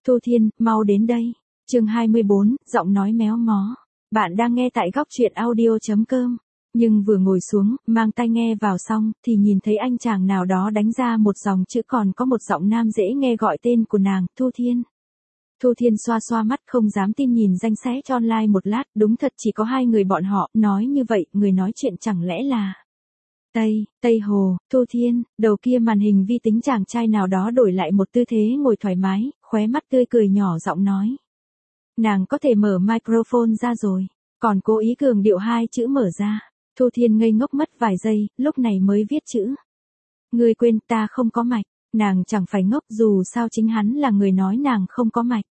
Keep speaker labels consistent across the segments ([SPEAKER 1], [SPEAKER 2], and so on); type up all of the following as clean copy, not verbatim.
[SPEAKER 1] Thu Thiên, mau đến đây. Chương 24, giọng nói méo mó. Bạn đang nghe tại góc truyện audio.com. Nhưng vừa ngồi xuống, mang tai nghe vào xong, thì nhìn thấy anh chàng nào đó đánh ra một dòng chữ, còn có một giọng nam dễ nghe gọi tên của nàng, Thu Thiên. Thu Thiên xoa xoa mắt không dám tin nhìn danh sách online một lát, đúng thật chỉ có hai người bọn họ, nói như vậy, người nói chuyện chẳng lẽ là... Tây Hồ, Thu Thiên, đầu kia màn hình vi tính chàng trai nào đó đổi lại một tư thế ngồi thoải mái, khóe mắt tươi cười nhỏ giọng nói. Nàng có thể mở microphone ra rồi, còn cố ý cường điệu hai chữ mở ra. Thu Thiên ngây ngốc mất vài giây, lúc này mới viết chữ. Ngươi quên ta không có mạch, nàng chẳng phải ngốc dù sao chính hắn là người nói nàng không có mạch.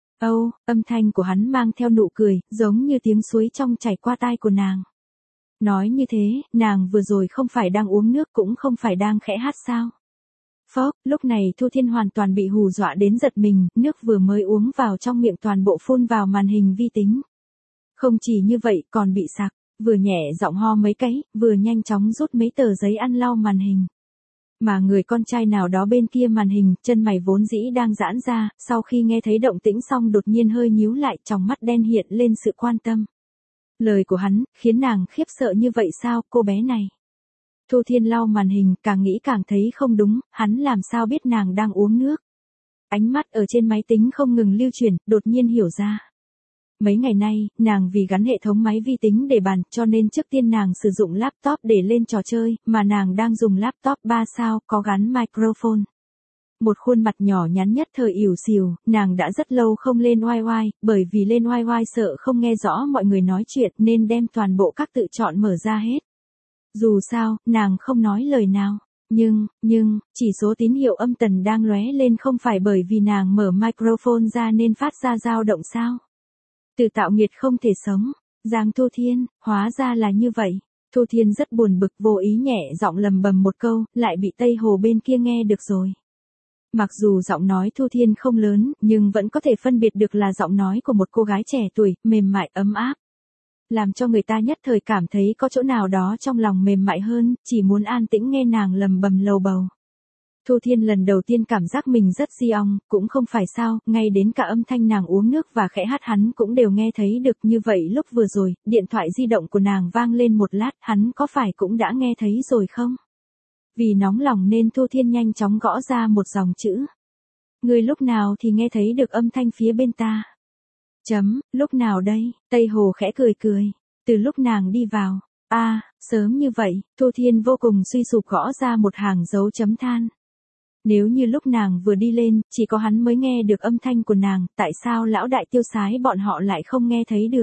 [SPEAKER 1] Âm thanh của hắn mang theo nụ cười, giống như tiếng suối trong chảy qua tai của nàng. Nói như thế, nàng vừa rồi không phải đang uống nước cũng không phải đang khẽ hát sao. Phốc, lúc này Thu Thiên hoàn toàn bị hù dọa đến giật mình, nước vừa mới uống vào trong miệng toàn bộ phun vào màn hình vi tính. Không chỉ như vậy còn bị sặc, vừa nhẹ giọng ho mấy cái, vừa nhanh chóng rút mấy tờ giấy ăn lau màn hình. Mà người con trai nào đó bên kia màn hình, chân mày vốn dĩ đang giãn ra, sau khi nghe thấy động tĩnh xong đột nhiên hơi nhíu lại, trong mắt đen hiện lên sự quan tâm. Lời của hắn, khiến nàng khiếp sợ như vậy sao, cô bé này. Thu Thiên lau màn hình, càng nghĩ càng thấy không đúng, hắn làm sao biết nàng đang uống nước. Ánh mắt ở trên máy tính không ngừng lưu chuyển, đột nhiên hiểu ra. Mấy ngày nay, nàng vì gắn hệ thống máy vi tính để bàn, cho nên trước tiên nàng sử dụng laptop để lên trò chơi, mà nàng đang dùng laptop 3 sao, có gắn microphone. Một khuôn mặt nhỏ nhắn nhất thời ỉu xìu, nàng đã rất lâu không lên wifi, bởi vì lên wifi sợ không nghe rõ mọi người nói chuyện nên đem toàn bộ các tự chọn mở ra hết. Dù sao, nàng không nói lời nào, nhưng, chỉ số tín hiệu âm tần đang lóe lên không phải bởi vì nàng mở microphone ra nên phát ra dao động sao. Từ tạo nghiệt không thể sống, Giang Thu Thiên, hóa ra là như vậy. Thu Thiên rất buồn bực vô ý nhẹ giọng lầm bầm một câu, lại bị Tây Hồ bên kia nghe được rồi. Mặc dù giọng nói Thu Thiên không lớn, nhưng vẫn có thể phân biệt được là giọng nói của một cô gái trẻ tuổi, mềm mại ấm áp. Làm cho người ta nhất thời cảm thấy có chỗ nào đó trong lòng mềm mại hơn, chỉ muốn an tĩnh nghe nàng lầm bầm lầu bầu. Thu Thiên lần đầu tiên cảm giác mình rất di ong, cũng không phải sao, ngay đến cả âm thanh nàng uống nước và khẽ hát hắn cũng đều nghe thấy được. Như vậy lúc vừa rồi, điện thoại di động của nàng vang lên một lát, hắn có phải cũng đã nghe thấy rồi không? Vì nóng lòng nên Thu Thiên nhanh chóng gõ ra một dòng chữ. Người lúc nào thì nghe thấy được âm thanh phía bên ta? Lúc nào đây? Tây Hồ khẽ cười cười. Từ lúc nàng đi vào. Sớm như vậy, Thu Thiên vô cùng suy sụp gõ ra một hàng dấu chấm than. Nếu như lúc nàng vừa đi lên, chỉ có hắn mới nghe được âm thanh của nàng, tại sao lão đại tiêu sái bọn họ lại không nghe thấy được?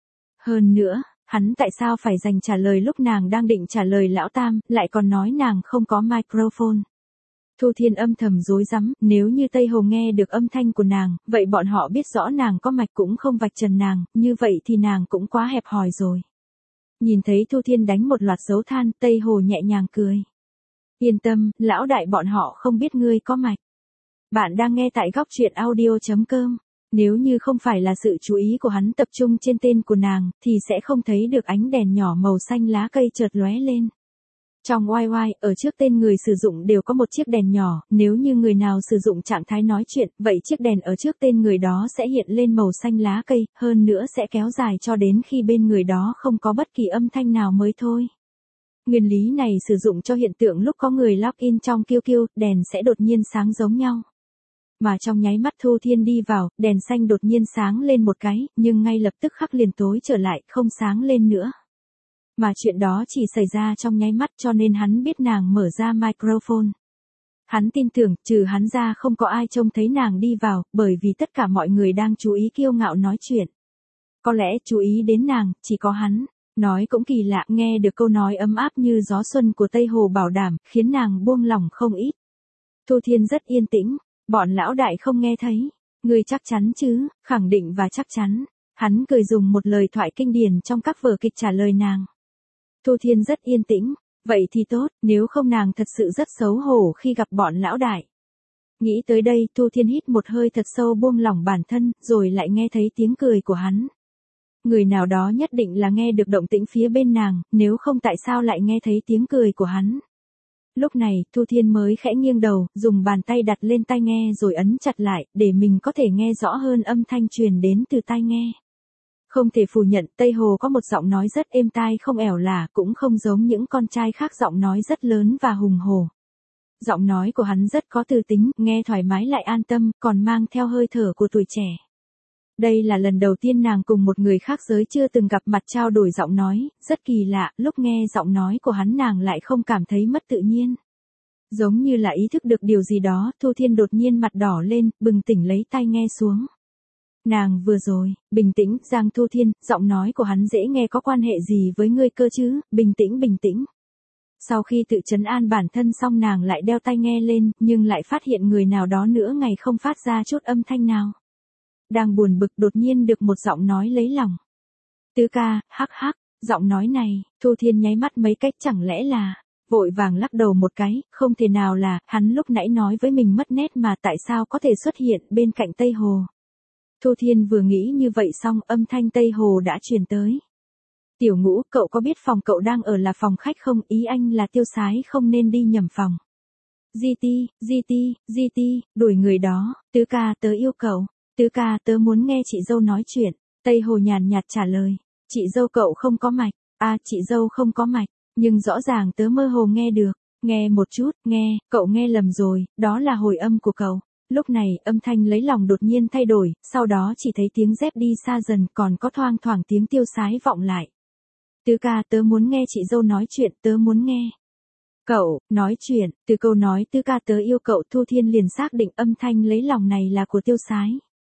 [SPEAKER 1] Hơn nữa, hắn tại sao phải dành trả lời lúc nàng đang định trả lời lão tam, lại còn nói nàng không có microphone? Thu Thiên âm thầm rối rắm, nếu như Tây Hồ nghe được âm thanh của nàng, vậy bọn họ biết rõ nàng có mạch cũng không vạch trần nàng, như vậy thì nàng cũng quá hẹp hòi rồi. Nhìn thấy Thu Thiên đánh một loạt dấu than, Tây Hồ nhẹ nhàng cười. Yên tâm, lão đại bọn họ không biết ngươi có mạch. Bạn đang nghe tại góc truyện audio.com. Nếu như không phải là sự chú ý của hắn tập trung trên tên của nàng, thì sẽ không thấy được ánh đèn nhỏ màu xanh lá cây chợt lóe lên. Trong wifi, ở trước tên người sử dụng đều có một chiếc đèn nhỏ, nếu như người nào sử dụng trạng thái nói chuyện, vậy chiếc đèn ở trước tên người đó sẽ hiện lên màu xanh lá cây, hơn nữa sẽ kéo dài cho đến khi bên người đó không có bất kỳ âm thanh nào mới thôi. Nguyên lý này sử dụng cho hiện tượng lúc có người login trong QQ, đèn sẽ đột nhiên sáng giống nhau. Mà trong nháy mắt Thu Thiên đi vào, đèn xanh đột nhiên sáng lên một cái, nhưng ngay lập tức khắc liền tối trở lại, không sáng lên nữa. Mà chuyện đó chỉ xảy ra trong nháy mắt cho nên hắn biết nàng mở ra microphone. Hắn tin tưởng, trừ hắn ra không có ai trông thấy nàng đi vào, bởi vì tất cả mọi người đang chú ý kiêu ngạo nói chuyện. Có lẽ chú ý đến nàng, chỉ có hắn. Nói cũng kỳ lạ, nghe được câu nói ấm áp như gió xuân của Tây Hồ bảo đảm, khiến nàng buông lòng không ít. Thu Thiên rất yên tĩnh, bọn lão đại không nghe thấy. Ngươi chắc chắn chứ? Khẳng định và chắc chắn. Hắn cười dùng một lời thoại kinh điển trong các vở kịch trả lời nàng. Thu Thiên rất yên tĩnh, vậy thì tốt, nếu không nàng thật sự rất xấu hổ khi gặp bọn lão đại. Nghĩ tới đây, Thu Thiên hít một hơi thật sâu buông lỏng bản thân, rồi lại nghe thấy tiếng cười của hắn. Người nào đó nhất định là nghe được động tĩnh phía bên nàng, nếu không tại sao lại nghe thấy tiếng cười của hắn. Lúc này, Thu Thiên mới khẽ nghiêng đầu, dùng bàn tay đặt lên tai nghe rồi ấn chặt lại, để mình có thể nghe rõ hơn âm thanh truyền đến từ tai nghe. Không thể phủ nhận, Tây Hồ có một giọng nói rất êm tai không ẻo lả, cũng không giống những con trai khác giọng nói rất lớn và hùng hổ. Giọng nói của hắn rất có tư tính, nghe thoải mái lại an tâm, còn mang theo hơi thở của tuổi trẻ. Đây là lần đầu tiên nàng cùng một người khác giới chưa từng gặp mặt trao đổi giọng nói, rất kỳ lạ, lúc nghe giọng nói của hắn nàng lại không cảm thấy mất tự nhiên. Giống như là ý thức được điều gì đó, Thu Thiên đột nhiên mặt đỏ lên, bừng tỉnh lấy tai nghe xuống. Nàng vừa rồi, bình tĩnh, Giang Thu Thiên, giọng nói của hắn dễ nghe có quan hệ gì với ngươi cơ chứ, bình tĩnh bình tĩnh. Sau khi tự trấn an bản thân xong nàng lại đeo tai nghe lên, nhưng lại phát hiện người nào đó nữa ngày không phát ra chút âm thanh nào. Đang buồn bực đột nhiên được một giọng nói lấy lòng. Tứ ca, hắc hắc, giọng nói này, Thu Thiên nháy mắt mấy cách chẳng lẽ là, vội vàng lắc đầu một cái, không thể nào là, hắn lúc nãy nói với mình mất nét mà tại sao có thể xuất hiện bên cạnh Tây Hồ. Thu Thiên vừa nghĩ như vậy xong âm thanh Tây Hồ đã truyền tới. Tiểu Ngũ, cậu có biết phòng cậu đang ở là phòng khách không, ý anh là Tiêu Sái không nên đi nhầm phòng. GT, đuổi người đó, tứ ca tớ yêu cậu, tứ ca tớ muốn nghe chị dâu nói chuyện, Tây Hồ nhàn nhạt trả lời, chị dâu cậu không có mạch, chị dâu không có mạch, nhưng rõ ràng tớ mơ hồ nghe được, nghe một chút, cậu nghe lầm rồi, đó là hồi âm của cậu. Lúc này, âm thanh lấy lòng đột nhiên thay đổi, sau đó chỉ thấy tiếng dép đi xa dần còn có thoang thoảng tiếng Tiêu Sái vọng lại. Tứ ca tớ muốn nghe chị dâu nói chuyện, tớ muốn nghe. Cậu, nói chuyện, từ câu nói tứ ca tớ yêu cậu Thu Thiên liền xác định âm thanh lấy lòng này là của Tiêu Sái.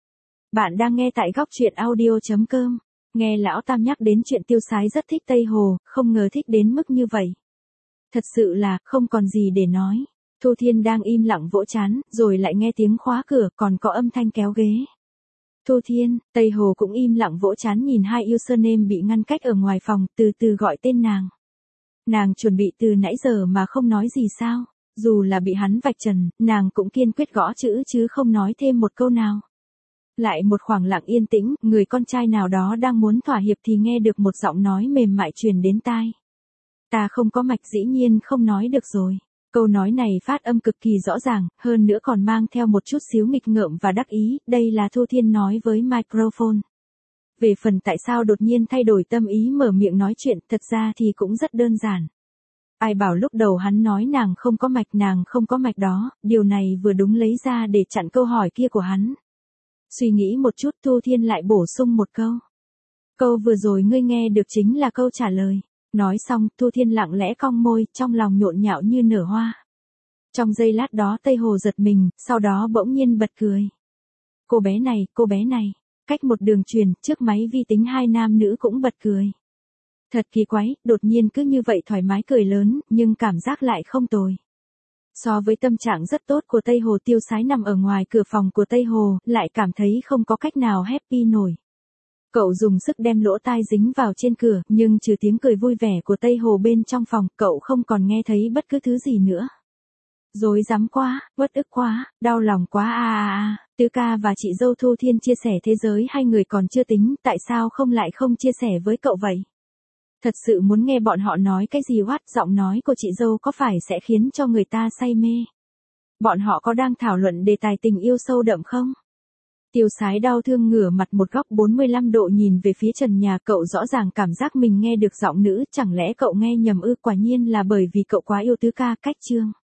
[SPEAKER 1] Bạn đang nghe tại góc truyện audio.com. Nghe lão tam nhắc đến chuyện Tiêu Sái rất thích Tây Hồ, không ngờ thích đến mức như vậy. Thật sự là, không còn gì để nói. Thu Thiên đang im lặng vỗ chán, rồi lại nghe tiếng khóa cửa, còn có âm thanh kéo ghế. Thu Thiên, Tây Hồ cũng im lặng vỗ chán nhìn hai username bị ngăn cách ở ngoài phòng, từ từ gọi tên nàng. Nàng chuẩn bị từ nãy giờ mà không nói gì sao, dù là bị hắn vạch trần, nàng cũng kiên quyết gõ chữ chứ không nói thêm một câu nào. Lại một khoảng lặng yên tĩnh, người con trai nào đó đang muốn thỏa hiệp thì nghe được một giọng nói mềm mại truyền đến tai. Ta không có mạch dĩ nhiên không nói được rồi. Câu nói này phát âm cực kỳ rõ ràng, hơn nữa còn mang theo một chút xíu nghịch ngợm và đắc ý, đây là Thu Thiên nói với microphone. Về phần tại sao đột nhiên thay đổi tâm ý mở miệng nói chuyện, thật ra thì cũng rất đơn giản. Ai bảo lúc đầu hắn nói nàng không có mạch đó, điều này vừa đúng lấy ra để chặn câu hỏi kia của hắn. Suy nghĩ một chút Thu Thiên lại bổ sung một câu. Câu vừa rồi ngươi nghe được chính là câu trả lời. Nói xong, Thu Thiên lặng lẽ cong môi, trong lòng nhộn nhạo như nở hoa. Trong giây lát đó Tây Hồ giật mình, sau đó bỗng nhiên bật cười. Cô bé này, cách một đường truyền, trước máy vi tính hai nam nữ cũng bật cười. Thật kỳ quái, đột nhiên cứ như vậy thoải mái cười lớn, nhưng cảm giác lại không tồi. So với tâm trạng rất tốt của Tây Hồ, Tiêu Sái nằm ở ngoài cửa phòng của Tây Hồ, lại cảm thấy không có cách nào happy nổi. Cậu dùng sức đem lỗ tai dính vào trên cửa, nhưng trừ tiếng cười vui vẻ của Tây Hồ bên trong phòng, cậu không còn nghe thấy bất cứ thứ gì nữa. Rối rắm quá, uất ức quá, đau lòng quá Tứ ca và chị dâu Thu Thiên chia sẻ thế giới hai người còn chưa tính, tại sao không chia sẻ với cậu vậy? Thật sự muốn nghe bọn họ nói cái gì giọng nói của chị dâu có phải sẽ khiến cho người ta say mê? Bọn họ có đang thảo luận đề tài tình yêu sâu đậm không? Tiêu Sái đau thương ngửa mặt một góc 45 độ nhìn về phía trần nhà, cậu rõ ràng cảm giác mình nghe được giọng nữ, chẳng lẽ cậu nghe nhầm ư? Quả nhiên là bởi vì cậu quá yêu tứ ca. Cách chương